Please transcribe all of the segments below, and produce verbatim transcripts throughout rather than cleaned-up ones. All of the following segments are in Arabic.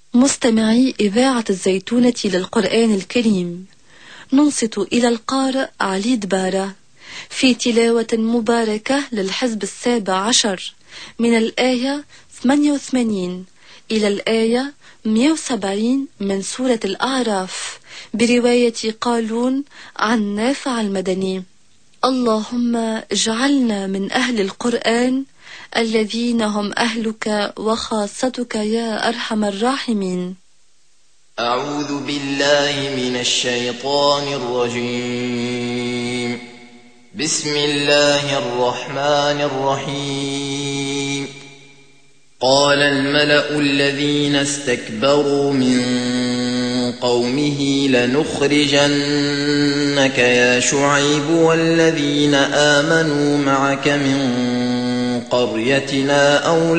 مستمعي إذاعة الزيتونة للقرآن الكريم، ننصت إلى القارئ علي دبارة في تلاوة مباركة للحزب السابع عشر من الآية ثمانية وثمانين إلى الآية مئة وسبعين من سورة الأعراف برواية قالون عن نافع المدني. اللهم اجعلنا من أهل القرآن الذين هم أهلك وخاصتك يا أرحم الراحمين. أعوذ بالله من الشيطان الرجيم. بسم الله الرحمن الرحيم. قال الملأ الذين استكبروا من قومه لنخرجنك يا شعيب والذين آمنوا معك من قريتنا أو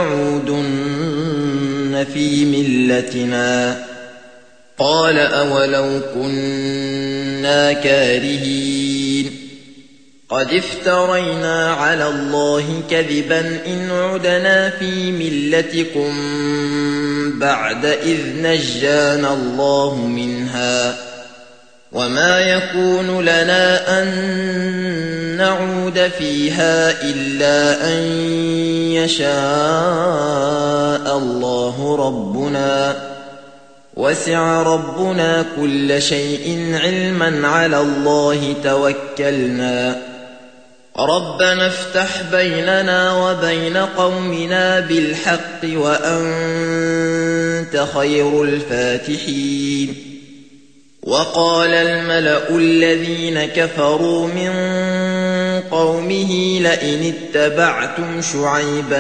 لتعودن في ملتنا. قال أولو كنا كارهين قد افترينا على الله كذبا إن عدنا في ملتكم بعد إذ نجانا الله منها وما يكون لنا أن نعود فيها إلا أن يشاء الله ربنا وسع ربنا كل شيء علما على الله توكلنا ربنا افتح بيننا وبين قومنا بالحق وأنت خير الفاتحين. وقال الملأ الذين كفروا من قومه لئن اتبعتم شعيبا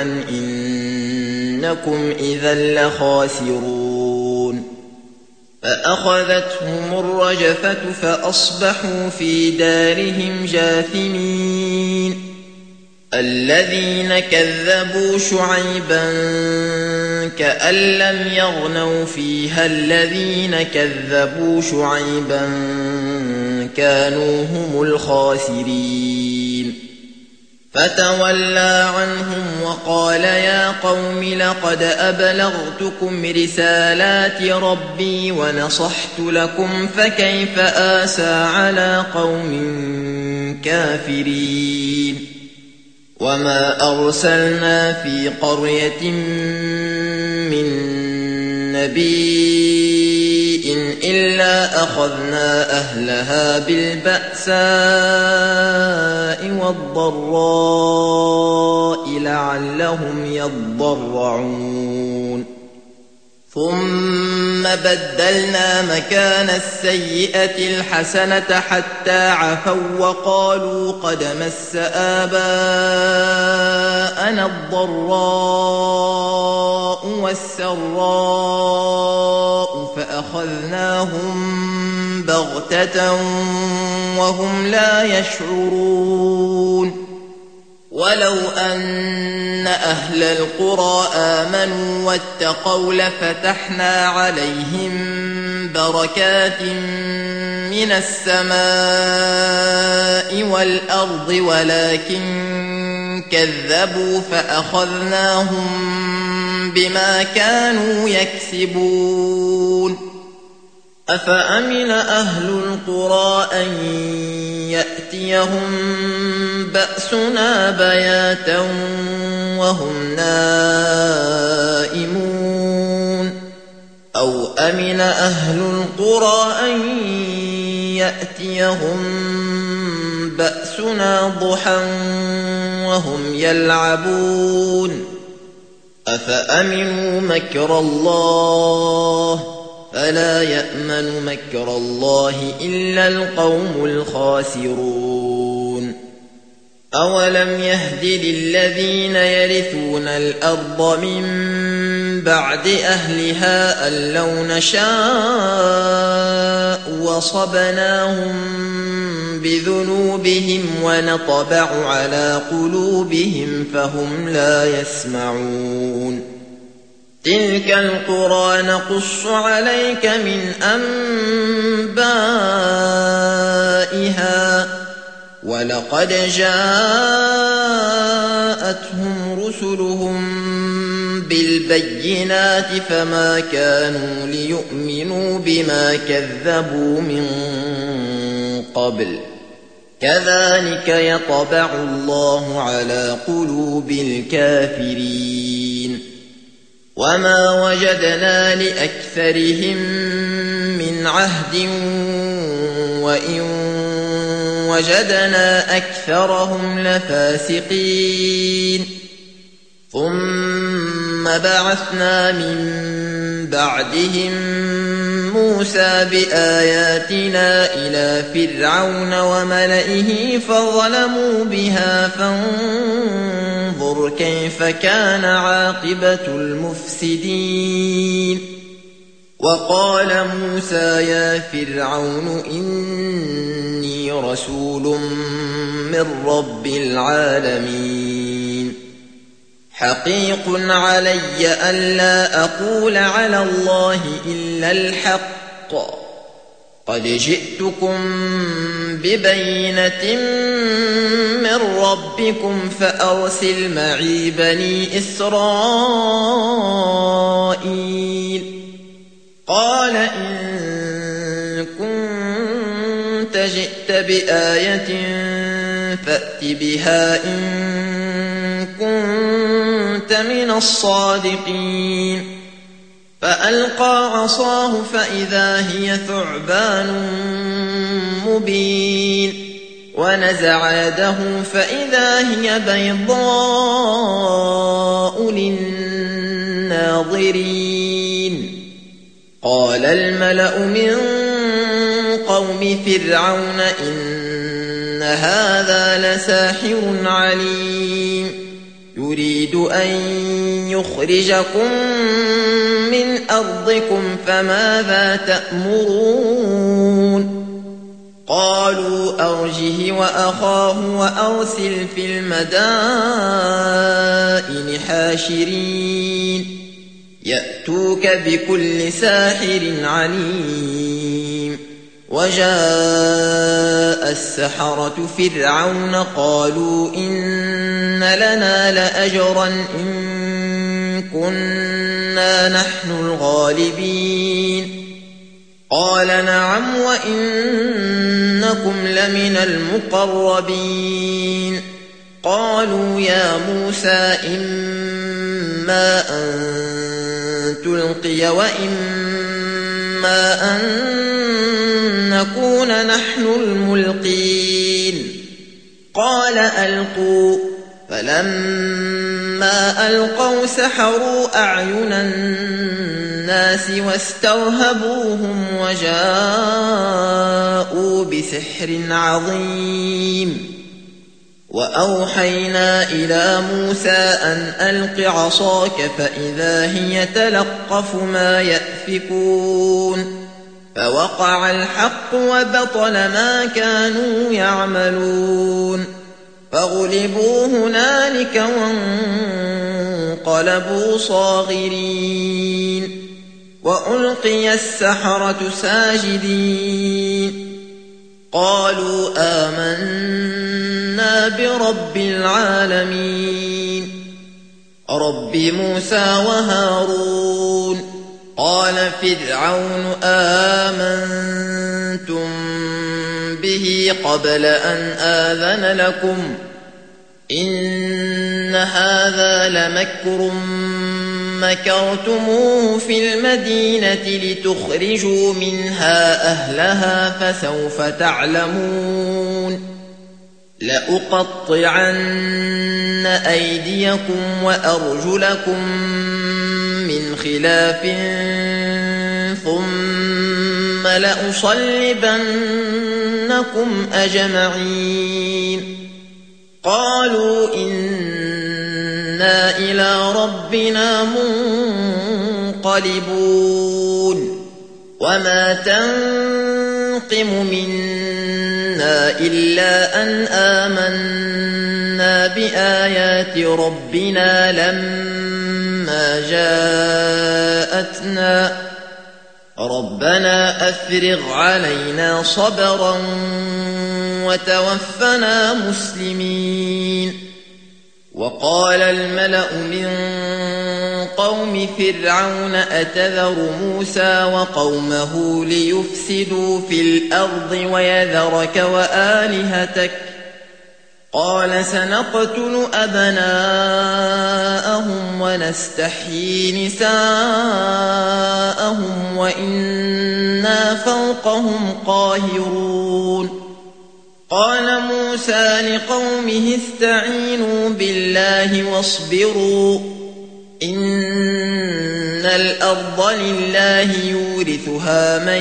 إنكم إذا لخاسرون. فأخذتهم الرجفة فأصبحوا في دارهم جاثمين. الذين كذبوا شعيبا كأن لم يغنوا فيها الذين كذبوا شعيبا كانوا هم الخاسرين. فتولى عنهم وقال يا قوم لقد أبلغتكم رسالات ربي ونصحت لكم فكيف آسى على قوم كافرين. وما أرسلنا في قرية من نبي إلا أخذنا أهلها بالبأساء والضراء لعلهم يضرعون. ثم بدلنا مكان السيئة الحسنة حتى عفوا وقالوا قد مس آباءنا الضراء والسراء فأخذناهم بغتة وهم لا يشعرون. ولو أن أهل القرى آمنوا واتقوا لفتحنا عليهم بركات من السماء والأرض ولكن كذبوا فأخذناهم بما كانوا يكسبون. أفأمن أهل القرى أن يأتيهم بأسنا بياتا وهم نائمون أو أمن أهل القرى أن يأتيهم بأسنا ضحى وهم يلعبون. أفأمنوا مكر الله فلا يأمن مكر الله إلا القوم الخاسرون. أولم يهد للذين يرثون الأرض من بعد أهلها أن لو نشاء وصبناهم بذنوبهم ونطبع على قلوبهم فهم لا يسمعون. تلك القرى نقص عليك من أنبائها ولقد جاءتهم رسلهم بالبينات فما كانوا ليؤمنوا بما كذبوا من قبل كذلك يطبع الله على قلوب الكافرين وما وجدنا لأكثرهم من عهد وإن وجدنا أكثرهم لفاسقين ثم بعثنا من بعدهم موسى بآياتنا إلى فرعون وملئه فظلموا بها فانظر كيف كان عاقبة المفسدين وقال موسى يا فرعون إني رسول من رب العالمين حقيق علي ألا أقول على الله إلا الحق قد جئتكم ببينة من ربكم فأرسل معي بني إسرائيل قال إن كنت جئت بآية فأت بها إن كنت من الصادقين فألقى عصاه فإذا هي ثعبان مبين ونزع يده فإذا هي بيضاء للناظرين قال الملأ من قوم فرعون إن هذا لساحر عليم يريد أن يخرجكم من أرضكم فماذا تأمرون قالوا أرجه وأخاه وأرسل في المدائن حاشرين يأتوك بكل ساحر عليم وجاء السحرة فرعون قالوا إن لنا لأجرا إن كنا نحن الغالبين قال نعم وإنكم لمن المقربين قالوا يا موسى إما أن تلقي وإما أن نكون نحن الملقين قال ألقوا فلما ألقوا سحروا أعين الناس واسترهبوهم وجاءوا بسحر عظيم وأوحينا إلى موسى أن ألق عصاك فإذا هي تلقف ما يأفكون فوقع الحق وبطل ما كانوا يعملون فغلبوا هنالك وانقلبوا صاغرين وألقي السحرة ساجدين قالوا آمنا برب العالمين رب موسى وهارون قال فرعون آمنتم به قبل أن آذن لكم إن هذا لمكر مكرتموه في المدينة لتخرجوا منها أهلها فسوف تعلمون لأقطعن أيديكم وأرجلكم من خلاف ثم لأصلبنكم أجمعين قالوا إنا إلى ربنا منقلبون وما تنقم منا إلا أن آمنا بآيات ربنا لما جاءتنا ربنا أفرغ علينا صبرا وتوفنا مسلمين وقال الملأ من قوم فرعون أتذر موسى وقومه ليفسدوا في الأرض ويذرك وآلهتك قال سنقتل أبناءهم ونستحيي نساءهم وإنا فوقهم قاهرون قال موسى لقومه استعينوا بالله واصبروا إن الأرض لله يورثها من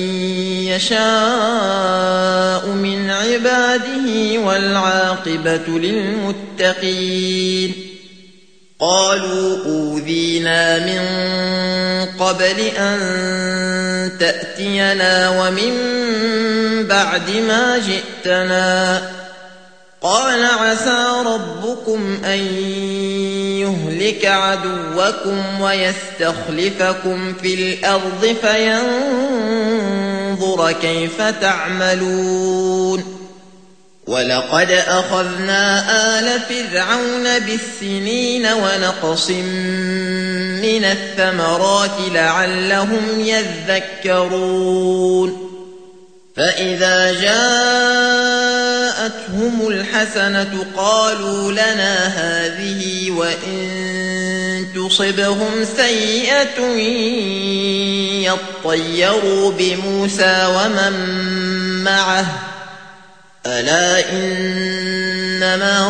يشاء من عباده والعاقبة للمتقين قالوا أوذينا من قبل أن تأتينا ومن بعد ما جئتنا قال عسى ربكم أن يهلك عدوكم ويستخلفكم في الأرض فينظر كيف تعملون ولقد أخذنا آل فرعون بالسنين ونقص من الثمرات لعلهم يذكرون فإذا جاءتهم الحسنة قالوا لنا هذه وإن تصبهم سيئة يطيروا بموسى ومن معه ألا إنما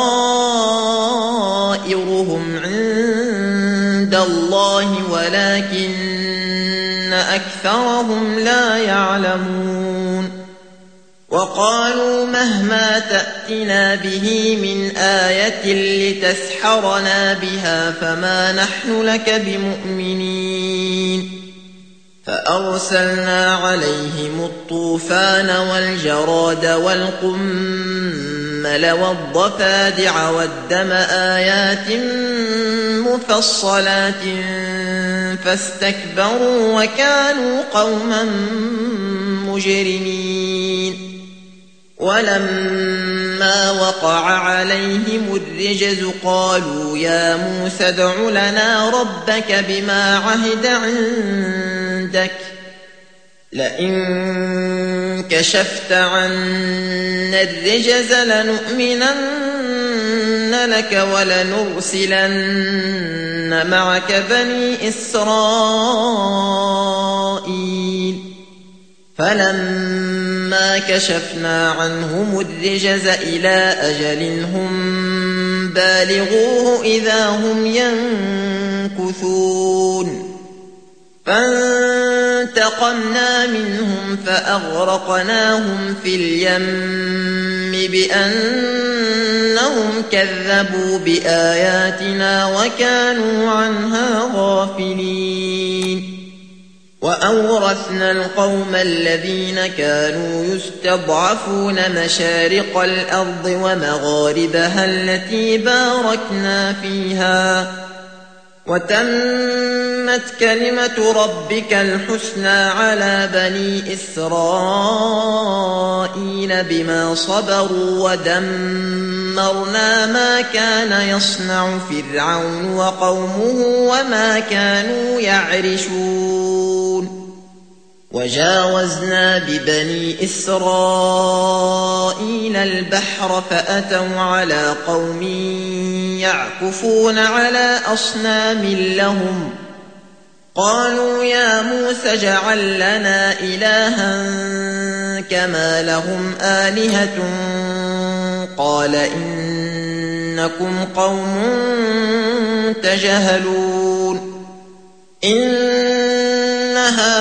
طائرهم عند الله ولكن أكثرهم لا يعلمون وقالوا مهما تأتنا به من آية لتسحرنا بها فما نحن لك بمؤمنين فأرسلنا عليهم الطوفان والجراد والقمل والضفادع والدم آيات مفصلات فاستكبروا وكانوا قوما مجرمين ولما وقع عليهم الرجز قالوا يا موسى ادع لنا ربك بما عهد عندك لئن كشفت عنا الرجز لنؤمنن لك ولنرسلن معك بني إسرائيل فلما كشفنا عنهم الرجز إلى أجل هم بالغوه إذا هم ينكثون فانتقمنا منهم فأغرقناهم في اليم بأنهم كذبوا بآياتنا وكانوا عنها غافلين وأورثنا القوم الذين كانوا يستضعفون مشارق الأرض ومغاربها التي باركنا فيها وتمت كلمة ربك الحسنى على بني إسرائيل بما صبروا ودمرنا ما كان يصنع فرعون وقومه وما كانوا يعرشون وجاوزنا ببني إسرائيل البحر فأتوا على قوم يعكفون على أصنام لهم قالوا يا موسى اجعل لنا إلها كما لهم آلهة قال إنكم قوم تجهلون إن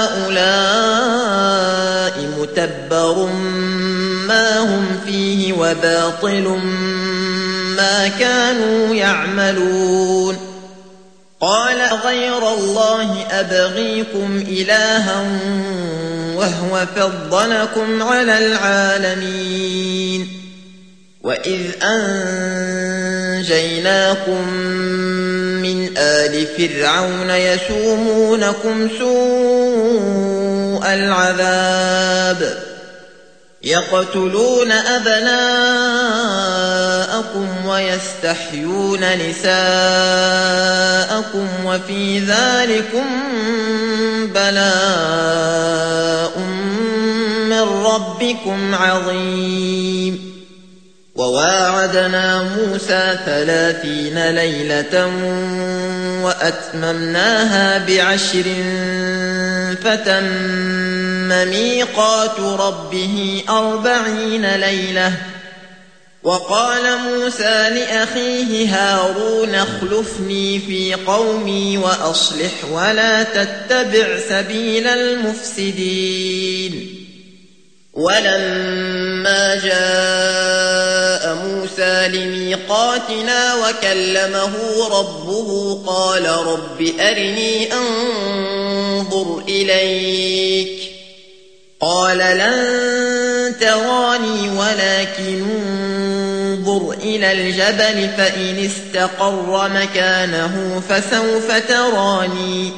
هؤلاء متبر ما هم فيه وباطل ما كانوا يعملون قال غير الله أبغيكم إلها وهو فضلكم على العالمين وإذ أنجيناكم من آل فرعون يسومونكم سوء العذاب يقتلون أبناءكم ويستحيون نساءكم وفي ذلكم بلاء من ربكم عظيم وواعدنا موسى ثلاثين ليلة وأتممناها بعشر فتم ميقات ربه أربعين ليلة وقال موسى لأخيه هارون اخلفني في قومي وأصلح ولا تتبع سبيل المفسدين ولما جاء موسى لميقاتنا وكلمه ربه قال رب أرني أنظر إليك قال لن تراني ولكن انظر إلى الجبل فإن استقر مكانه فسوف تراني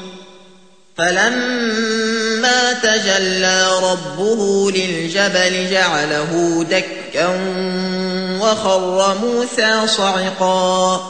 فلما تجلى ربه للجبل جعله دكا وخر موسى صعقا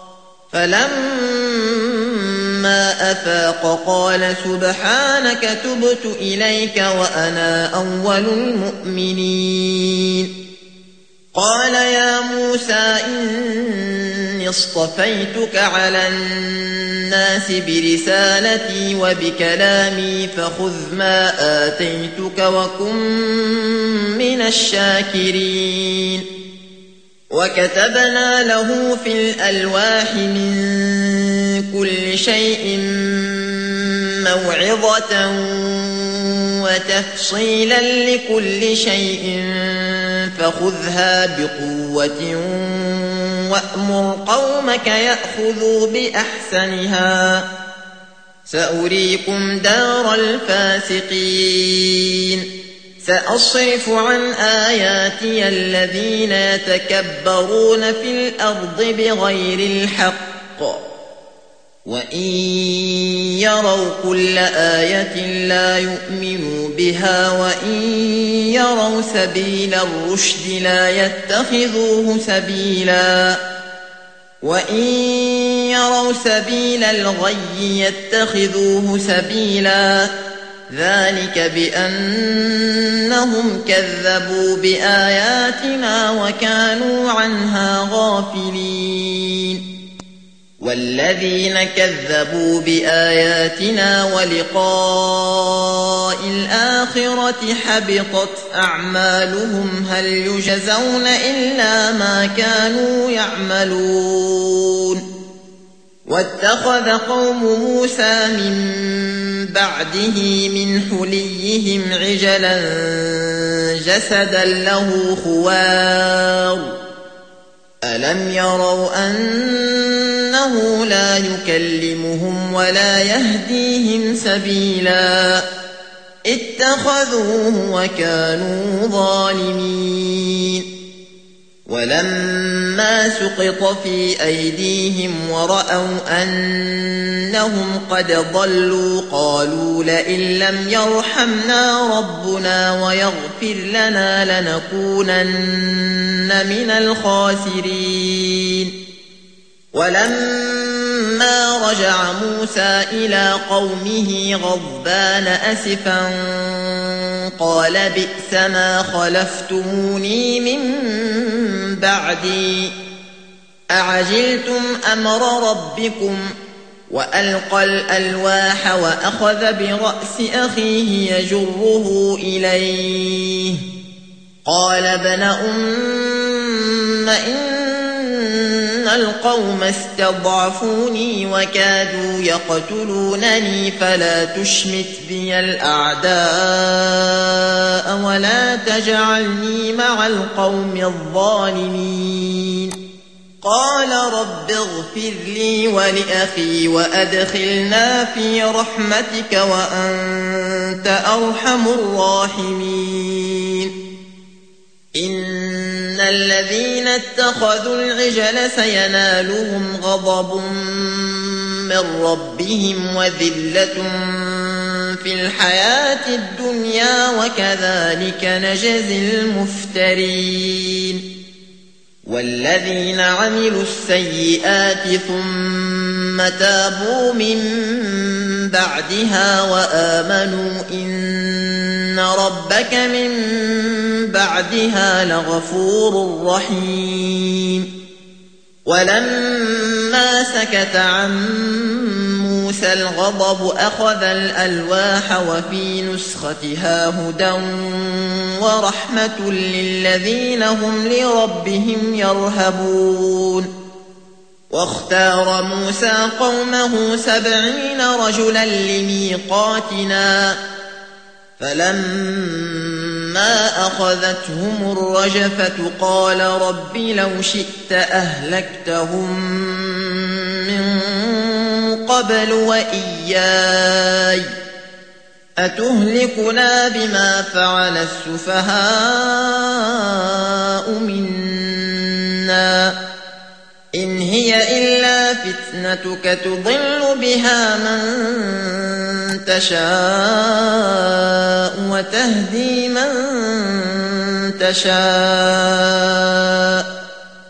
فلما أفاق قال سبحانك تبت إليك وأنا أول المؤمنين قال يا موسى إني اصطفيتك على الناس برسالتي وبكلامي فخذ ما آتيتك وكن من الشاكرين وكتبنا له في الألواح من كل شيء موعظة وتفصيلا لكل شيء فخذها بقوة وأمر قومك يأخذوا بأحسنها سأريكم دار الفاسقين سأصرف عن آياتي الذين يتكبرون في الأرض بغير الحق وإن يروا كل آية لا يؤمنوا بها وإن يروا سبيل الرشد لا يتخذوه سبيلا وإن يروا سبيل الغي يتخذوه سبيلا ذلك بأنهم كذبوا بآياتنا وكانوا عنها غافلين والذين كذبوا بآياتنا ولقاء الآخرة حبطت أعمالهم هل يجزون إلا ما كانوا يعملون واتخذ قوم موسى من بعده من حليهم عجلا جسدا له خوار ألم يروا أنه لا يكلمهم ولا يهديهم سبيلا اتخذوه وكانوا ظالمين ولما سقط في أيديهم ورأوا أنهم قد ضلوا قالوا لئن لم يرحمنا ربنا ويغفر لنا لنكونن من الخاسرين ولما رجع موسى إلى قومه غضبان أسفا قال بئس ما خلفتموني من بعدي أعجلتم أمر ربكم وألقى الألواح وأخذ برأس أخيه يجره إليه قال ابن أم إن القوم استضعفوني وكادوا يقتلونني فلا تشمت بي الأعداء ولا تجعلني مع القوم الظالمين قال رب اغفر لي ولأخي وأدخلنا في رحمتك وأنت أرحم الراحمين إن الذين اتخذوا العجل سينالهم غضب من ربهم وذلة في الحياة الدنيا وكذلك نجزي المفترين والذين عملوا السيئات ثم تابوا من بعدها وآمنوا إن ربك من بعدها لغفور رحيم ولما سكت عن موسى الغضب أخذ الألواح وفي نسختها هدى ورحمة للذين هم لربهم يرهبون واختار موسى قومه سبعين رجلا لميقاتنا فلما أخذتهم الرجفة قال رب لو شئت أهلكتهم من قبل وإياي أتهلكنا بما فعل السفهاء منا إن هي إلا فتنتك تضل بها من تشاء وتهدي من تشاء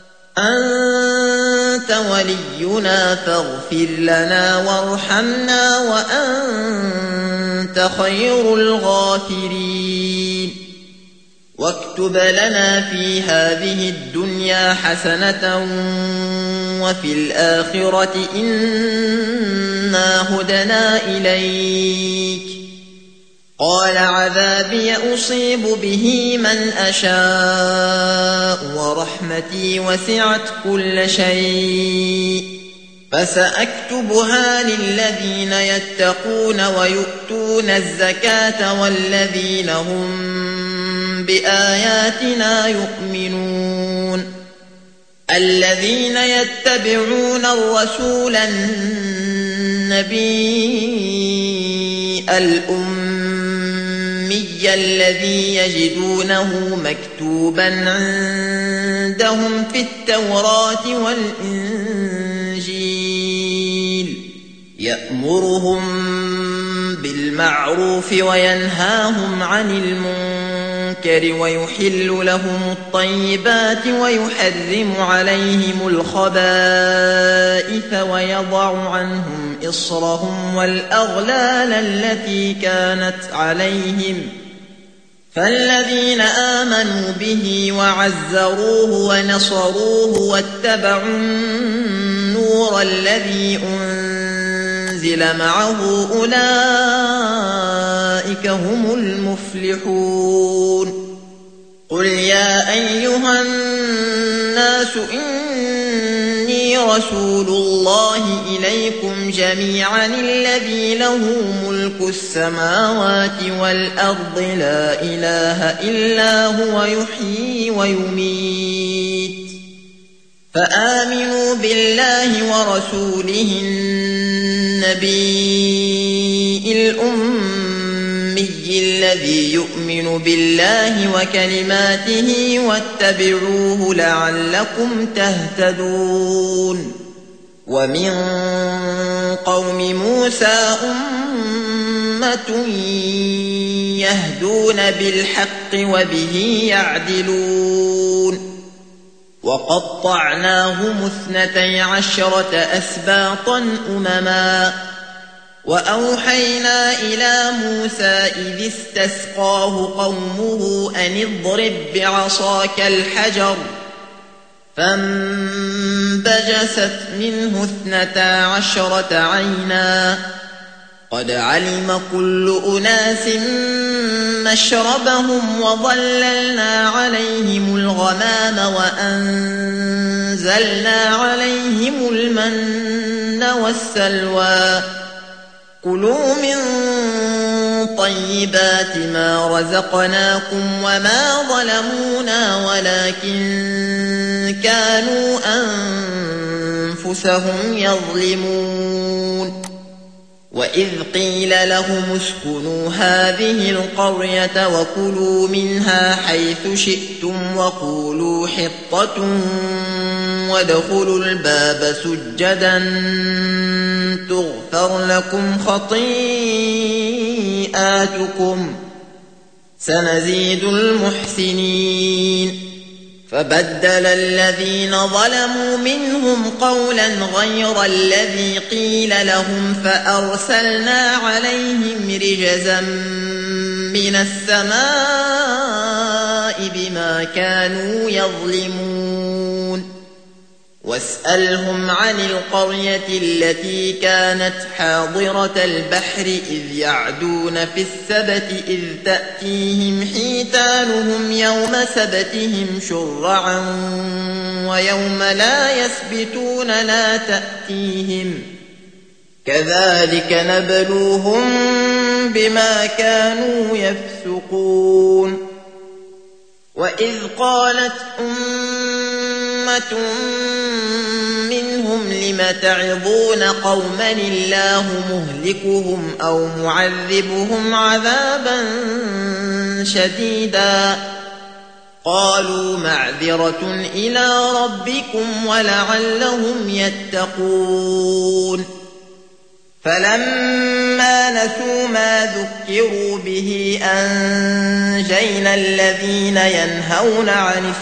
أنت ولينا فاغفر لنا وارحمنا وأنت خير الغافرين واكتب لنا في هذه الدنيا حسنة وفي الآخرة إنا هدنا إليك قال عذابي أصيب به من أشاء ورحمتي وسعت كل شيء فسأكتبها للذين يتقون ويؤتون الزكاة والذين هم بآياتنا يؤمنون الذين يتبعون الرسول النبي الأمي الذي يجدونه مكتوبا عندهم في التوراة والإنجيل يأمرهم بالمعروف وينهاهم عن المنكر ويحل لهم الطيبات ويحرم عليهم الخبائث ويضع عنهم إصرهم والأغلال التي كانت عليهم فالذين آمنوا به وعزروه ونصروه واتبعوا النور الذي أنزل معه أولئك هم المفلحون قل يا أيها الناس إني رسول الله إليكم جميعا الذي له ملك السماوات والأرض لا إله إلا هو يحيي ويميت فآمنوا بالله ورسوله النبي الأمي الذي يؤمن بالله وكلماته واتبعوه لعلكم تهتدون ومن قوم موسى أمة يهدون بالحق وبه يعدلون وقطعناهم اثنتي عشرة أسباطا أمما وأوحينا إلى موسى إذ استسقاه قومه أن اضرب بعصاك الحجر فانبجست منه اثنتا عشرة عينا قد علم كل أناس مشربهم وظللنا عليهم الغمام وأنزلنا عليهم المن والسلوى كلوا من طيبات ما رزقناكم وما ظلمونا ولكن كانوا أنفسهم يظلمون وإذ قيل لهم اسكنوا هذه القرية وكلوا منها حيث شئتم وقولوا حطة وادخلوا الباب سجدا تغفر لكم خطيئاتكم سيئاتكم سنزيد المحسنين فبدل الذين ظلموا منهم قولا غير الذي قيل لهم فأرسلنا عليهم رجزا من السماء بما كانوا يظلمون واسألهم عن القرية التي كانت حاضرة البحر إذ يعدون في السبت إذ تأتيهم حيتانهم يوم سبتهم شرعا ويوم لا يسبتون لا تأتيهم كذلك نبلوهم بما كانوا يفسقون وإذ قالت أمة منهم لم تعظون قوما الله مهلكهم أو معذبهم عذابا شديدا قالوا معذرة إلى ربكم ولعلهم يتقون فلما نسوا ما ذكروا به أنجينا الذين ينهون عن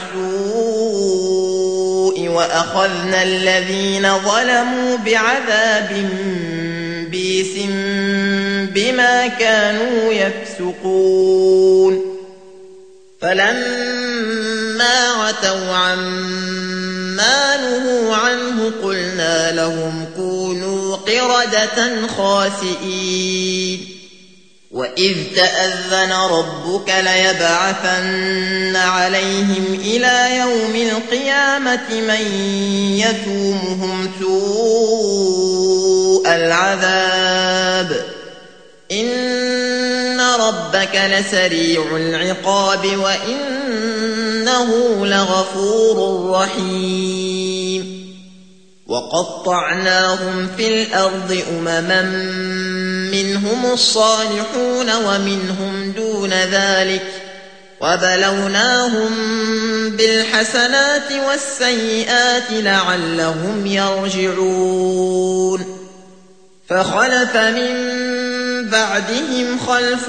السوء وأخذنا الذين ظلموا بعذاب بئيس بما كانوا يفسقون فلما عتوا عما نهوا عنه قلنا لهم كونوا قردة خاسئين وإذ تأذن ربك ليبعثن عليهم إلى يوم القيامة من يسومهم سوء العذاب إن ربك لسريع العقاب وإنه لغفور رحيم وقطعناهم في الأرض أمما منهم الصالحون ومنهم دون ذلك وبلوناهم بالحسنات والسيئات لعلهم يرجعون فخلف من بعدهم خلف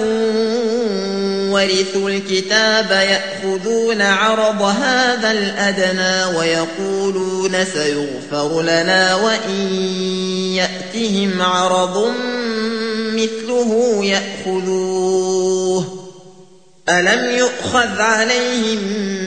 ورثوا الكتاب يأخذون عرض هذا الأدنى ويقولون سيغفر لنا وإن يأتهم عرض مثله يأخذوه ألم يؤخذ عليهم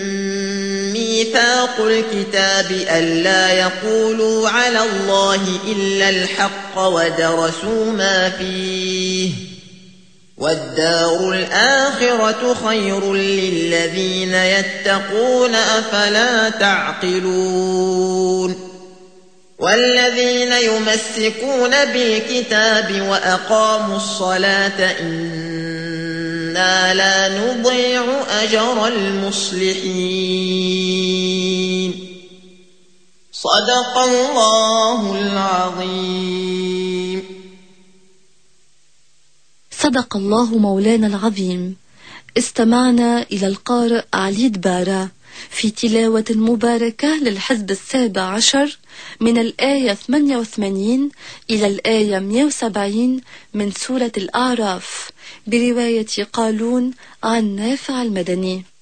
ميثاق الكتاب ألا يقولوا على الله إلا الحق ودرسوا ما فيه والدار الآخرة خير للذين يتقون أفلا تعقلون والذين يمسكون بالكتاب وأقاموا الصلاة إنا لا نضيع أجر المصلحين صدق الله العظيم. صدق الله مولانا العظيم. استمعنا إلى القارئ علي دبارة في تلاوة مباركة للحزب السابع عشر من الآية ثمانية وثمانين إلى الآية مئة وسبعين من سورة الأعراف برواية قالون عن نافع المدني.